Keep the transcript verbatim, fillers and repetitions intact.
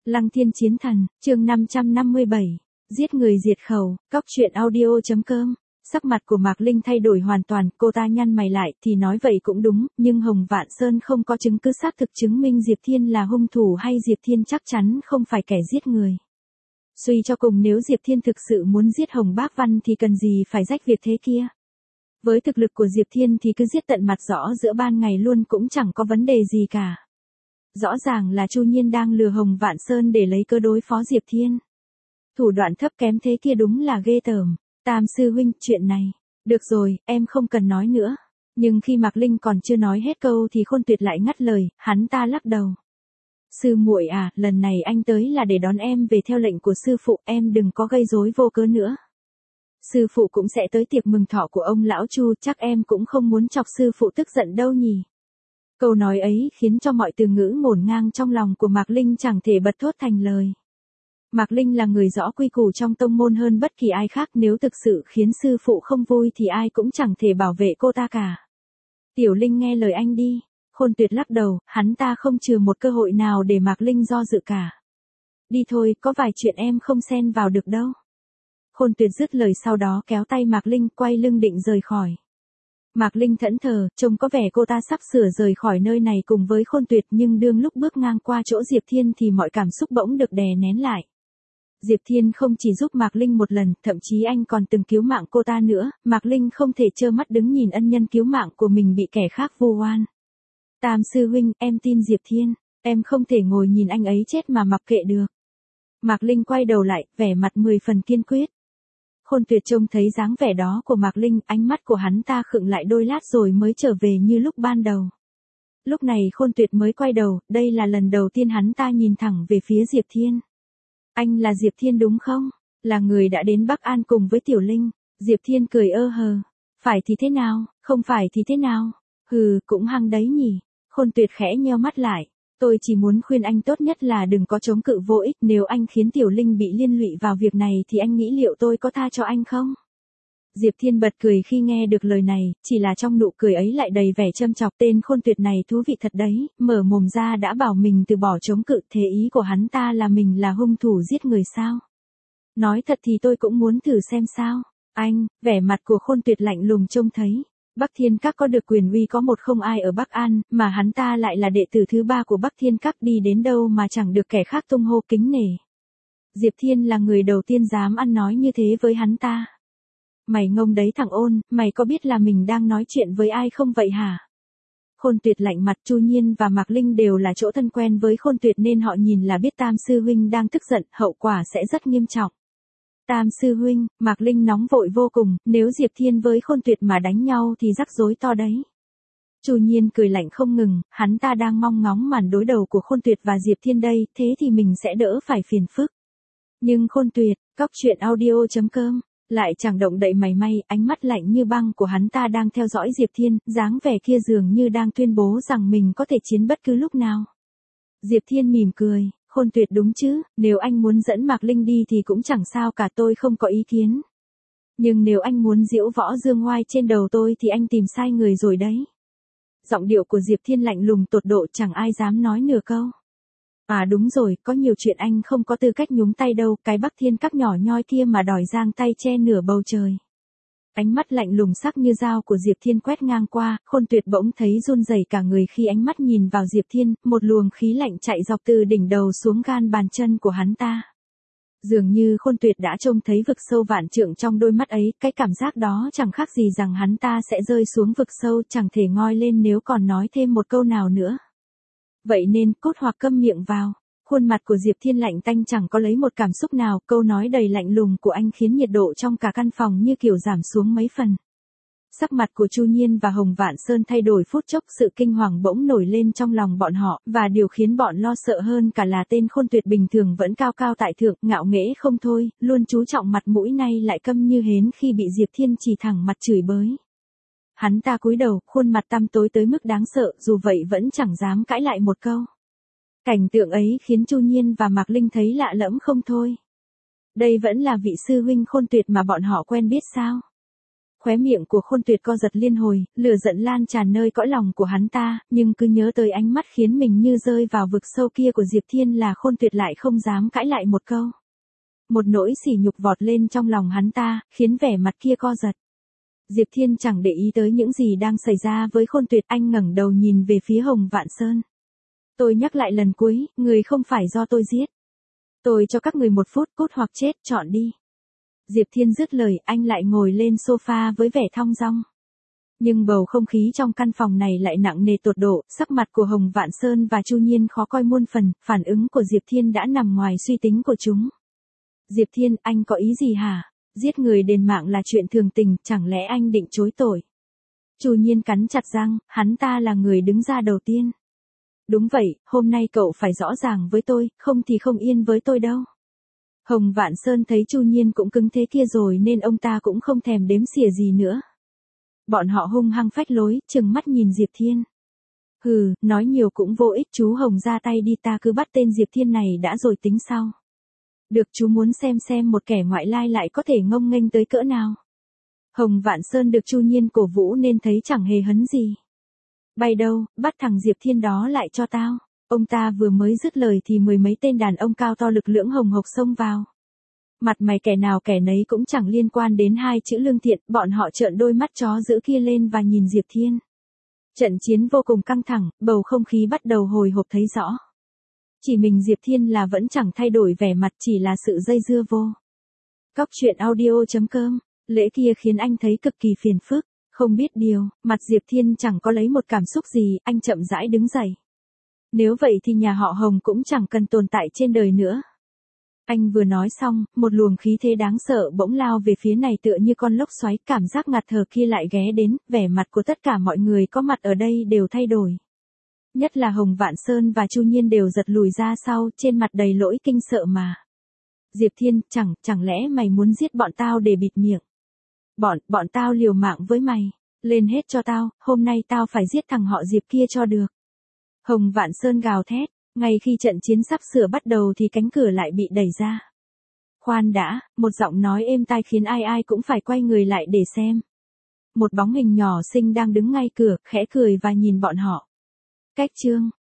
Lăng Thiên Chiến Thần, chương năm trăm năm mươi bảy, giết người diệt khẩu, cóc truyện audio.com. Sắc mặt của Mạc Linh thay đổi hoàn toàn, cô ta nhăn mày lại, thì nói vậy cũng đúng, nhưng Hồng Vạn Sơn không có chứng cứ xác thực chứng minh Diệp Thiên là hung thủ hay Diệp Thiên chắc chắn không phải kẻ giết người. Suy cho cùng nếu Diệp Thiên thực sự muốn giết Hồng Bác Văn thì cần gì phải rách việc thế kia. Với thực lực của Diệp Thiên thì cứ giết tận mặt rõ giữa ban ngày luôn cũng chẳng có vấn đề gì cả. Rõ ràng là Chu Nhiên đang lừa Hồng Vạn Sơn để lấy cơ đối phó Diệp Thiên. Thủ đoạn thấp kém thế kia đúng là ghê tởm. Tam sư huynh, chuyện này, được rồi, em không cần nói nữa. Nhưng khi Mạc Linh còn chưa nói hết câu thì Khôn Tuyệt lại ngắt lời, hắn ta lắc đầu. Sư muội à, lần này anh tới là để đón em về theo lệnh của sư phụ, em đừng có gây rối vô cớ nữa. Sư phụ cũng sẽ tới tiệc mừng thọ của ông lão Chu, chắc em cũng không muốn chọc sư phụ tức giận đâu nhỉ. Câu nói ấy khiến cho mọi từ ngữ ngổn ngang trong lòng của Mạc Linh chẳng thể bật thốt thành lời. Mạc Linh là người rõ quy củ trong tông môn hơn bất kỳ ai khác, nếu thực sự khiến sư phụ không vui thì ai cũng chẳng thể bảo vệ cô ta cả. Tiểu Linh nghe lời anh đi. Khôn Tuyệt lắc đầu, hắn ta không chừa một cơ hội nào để Mạc Linh do dự cả. Đi thôi, có vài chuyện em không xen vào được đâu. Khôn Tuyệt dứt lời sau đó kéo tay Mạc Linh quay lưng định rời khỏi. Mạc Linh thẫn thờ, trông có vẻ cô ta sắp sửa rời khỏi nơi này cùng với Khôn Tuyệt, nhưng đương lúc bước ngang qua chỗ Diệp Thiên thì mọi cảm xúc bỗng được đè nén lại. Diệp Thiên không chỉ giúp Mạc Linh một lần, thậm chí anh còn từng cứu mạng cô ta nữa, Mạc Linh không thể trơ mắt đứng nhìn ân nhân cứu mạng của mình bị kẻ khác vu oan. Tam sư huynh, em tin Diệp Thiên, em không thể ngồi nhìn anh ấy chết mà mặc kệ được. Mạc Linh quay đầu lại, vẻ mặt mười phần kiên quyết. Khôn Tuyệt trông thấy dáng vẻ đó của Mạc Linh, ánh mắt của hắn ta khựng lại đôi lát rồi mới trở về như lúc ban đầu. Lúc này Khôn Tuyệt mới quay đầu, đây là lần đầu tiên hắn ta nhìn thẳng về phía Diệp Thiên. Anh là Diệp Thiên đúng không? Là người đã đến Bắc An cùng với Tiểu Linh. Diệp Thiên cười ơ hờ. Phải thì thế nào, không phải thì thế nào? Hừ, cũng hăng đấy nhỉ. Khôn Tuyệt khẽ nheo mắt lại. Tôi chỉ muốn khuyên anh tốt nhất là đừng có chống cự vô ích, nếu anh khiến Tiểu Linh bị liên lụy vào việc này thì anh nghĩ liệu tôi có tha cho anh không? Diệp Thiên bật cười khi nghe được lời này, chỉ là trong nụ cười ấy lại đầy vẻ châm chọc. Tên Khôn Tuyệt này thú vị thật đấy, mở mồm ra đã bảo mình từ bỏ chống cự, thế ý của hắn ta là mình là hung thủ giết người sao? Nói thật thì tôi cũng muốn thử xem sao. Anh, vẻ mặt của Khôn Tuyệt lạnh lùng trông thấy. Bắc Thiên Các có được quyền uy có một không ai ở Bắc An, mà hắn ta lại là đệ tử thứ ba của Bắc Thiên Các, đi đến đâu mà chẳng được kẻ khác tung hô kính nể. Diệp Thiên là người đầu tiên dám ăn nói như thế với hắn ta. Mày ngông đấy thằng ôn, mày có biết là mình đang nói chuyện với ai không vậy hả? Khôn Tuyệt lạnh mặt. Chu Nhiên và Mạc Linh đều là chỗ thân quen với Khôn Tuyệt nên họ nhìn là biết Tam sư huynh đang tức giận, hậu quả sẽ rất nghiêm trọng. Tam sư huynh, Mạc Linh nóng vội vô cùng, nếu Diệp Thiên với Khôn Tuyệt mà đánh nhau thì rắc rối to đấy. Chu Nhiên cười lạnh không ngừng, hắn ta đang mong ngóng màn đối đầu của Khôn Tuyệt và Diệp Thiên đây, thế thì mình sẽ đỡ phải phiền phức. Nhưng Khôn Tuyệt, cóc truyện audio.com, lại chẳng động đậy mảy may, ánh mắt lạnh như băng của hắn ta đang theo dõi Diệp Thiên, dáng vẻ kia dường như đang tuyên bố rằng mình có thể chiến bất cứ lúc nào. Diệp Thiên mỉm cười. Khôn Tuyệt đúng chứ, nếu anh muốn dẫn Mạc Linh đi thì cũng chẳng sao cả, tôi không có ý kiến. Nhưng nếu anh muốn diễu võ dương oai trên đầu tôi thì anh tìm sai người rồi đấy. Giọng điệu của Diệp Thiên lạnh lùng tột độ, chẳng ai dám nói nửa câu. À đúng rồi, có nhiều chuyện anh không có tư cách nhúng tay đâu, cái Bắc Thiên Các nhỏ nhoi kia mà đòi giang tay che nửa bầu trời. Ánh mắt lạnh lùng sắc như dao của Diệp Thiên quét ngang qua, Khôn Tuyệt bỗng thấy run rẩy cả người khi ánh mắt nhìn vào Diệp Thiên, một luồng khí lạnh chạy dọc từ đỉnh đầu xuống gan bàn chân của hắn ta. Dường như Khôn Tuyệt đã trông thấy vực sâu vạn trượng trong đôi mắt ấy, cái cảm giác đó chẳng khác gì rằng hắn ta sẽ rơi xuống vực sâu, chẳng thể ngoi lên nếu còn nói thêm một câu nào nữa. Vậy nên, cốt hoặc câm miệng vào. Khuôn mặt của Diệp Thiên lạnh tanh chẳng có lấy một cảm xúc nào, câu nói đầy lạnh lùng của anh khiến nhiệt độ trong cả căn phòng như kiểu giảm xuống mấy phần. Sắc mặt của Chu Nhiên và Hồng Vạn Sơn thay đổi phút chốc, sự kinh hoàng bỗng nổi lên trong lòng bọn họ, và điều khiến bọn lo sợ hơn cả là tên Khôn Tuyệt bình thường vẫn cao cao tại thượng, ngạo nghễ không thôi, luôn chú trọng mặt mũi nay lại câm như hến khi bị Diệp Thiên chỉ thẳng mặt chửi bới. Hắn ta cúi đầu, khuôn mặt tăm tối tới mức đáng sợ, dù vậy vẫn chẳng dám cãi lại một câu. Cảnh tượng ấy khiến Chu Nhiên và Mạc Linh thấy lạ lẫm không thôi. Đây vẫn là vị sư huynh Khôn Tuyệt mà bọn họ quen biết sao? Khóe miệng của Khôn Tuyệt co giật liên hồi, lửa giận lan tràn nơi cõi lòng của hắn ta, nhưng cứ nhớ tới ánh mắt khiến mình như rơi vào vực sâu kia của Diệp Thiên là Khôn Tuyệt lại không dám cãi lại một câu. Một nỗi sỉ nhục vọt lên trong lòng hắn ta, khiến vẻ mặt kia co giật. Diệp Thiên chẳng để ý tới những gì đang xảy ra với Khôn Tuyệt, anh ngẩng đầu nhìn về phía Hồng Vạn Sơn. Tôi nhắc lại lần cuối, người không phải do tôi giết. Tôi cho các người một phút, cút hoặc chết, chọn đi. Diệp Thiên dứt lời, anh lại ngồi lên sofa với vẻ thong dong. Nhưng bầu không khí trong căn phòng này lại nặng nề tột độ, sắc mặt của Hồng Vạn Sơn và Chu Nhiên khó coi muôn phần, phản ứng của Diệp Thiên đã nằm ngoài suy tính của chúng. Diệp Thiên, anh có ý gì hả? Giết người đền mạng là chuyện thường tình, chẳng lẽ anh định chối tội? Chu Nhiên cắn chặt răng, hắn ta là người đứng ra đầu tiên. Đúng vậy, hôm nay cậu phải rõ ràng với tôi, không thì không yên với tôi đâu. Hồng Vạn Sơn thấy Chu Nhiên cũng cứng thế kia rồi nên ông ta cũng không thèm đếm xỉa gì nữa. Bọn họ hung hăng phách lối, trừng mắt nhìn Diệp Thiên. Hừ, nói nhiều cũng vô ích, chú Hồng ra tay đi, ta cứ bắt tên Diệp Thiên này đã rồi tính sau. Được, chú muốn xem xem một kẻ ngoại lai lại có thể ngông nghênh tới cỡ nào. Hồng Vạn Sơn được Chu Nhiên cổ vũ nên thấy chẳng hề hấn gì. Bay đâu, bắt thằng Diệp Thiên đó lại cho tao. Ông ta vừa mới dứt lời thì mười mấy tên đàn ông cao to lực lưỡng hồng hộc xông vào. Mặt mày kẻ nào kẻ nấy cũng chẳng liên quan đến hai chữ lương thiện, bọn họ trợn đôi mắt chó dữ kia lên và nhìn Diệp Thiên. Trận chiến vô cùng căng thẳng, bầu không khí bắt đầu hồi hộp thấy rõ. Chỉ mình Diệp Thiên là vẫn chẳng thay đổi vẻ mặt, chỉ là sự dây dưa vô. Cóc truyện audio chấm com, lễ kia khiến anh thấy cực kỳ phiền phức, không biết điều, mặt Diệp Thiên chẳng có lấy một cảm xúc gì, anh chậm rãi đứng dậy. Nếu vậy thì nhà họ Hồng cũng chẳng cần tồn tại trên đời nữa. Anh vừa nói xong, một luồng khí thế đáng sợ bỗng lao về phía này tựa như con lốc xoáy, cảm giác ngạt thở kia lại ghé đến, vẻ mặt của tất cả mọi người có mặt ở đây đều thay đổi. Nhất là Hồng Vạn Sơn và Chu Nhiên đều giật lùi ra sau, trên mặt đầy lỗi kinh sợ mà. Diệp Thiên, chẳng, chẳng lẽ mày muốn giết bọn tao để bịt miệng? Bọn, bọn tao liều mạng với mày, lên hết cho tao, hôm nay tao phải giết thằng họ Diệp kia cho được. Hồng Vạn Sơn gào thét, ngay khi trận chiến sắp sửa bắt đầu thì cánh cửa lại bị đẩy ra. Khoan đã, một giọng nói êm tai khiến ai ai cũng phải quay người lại để xem. Một bóng hình nhỏ xinh đang đứng ngay cửa, khẽ cười và nhìn bọn họ. Cách chương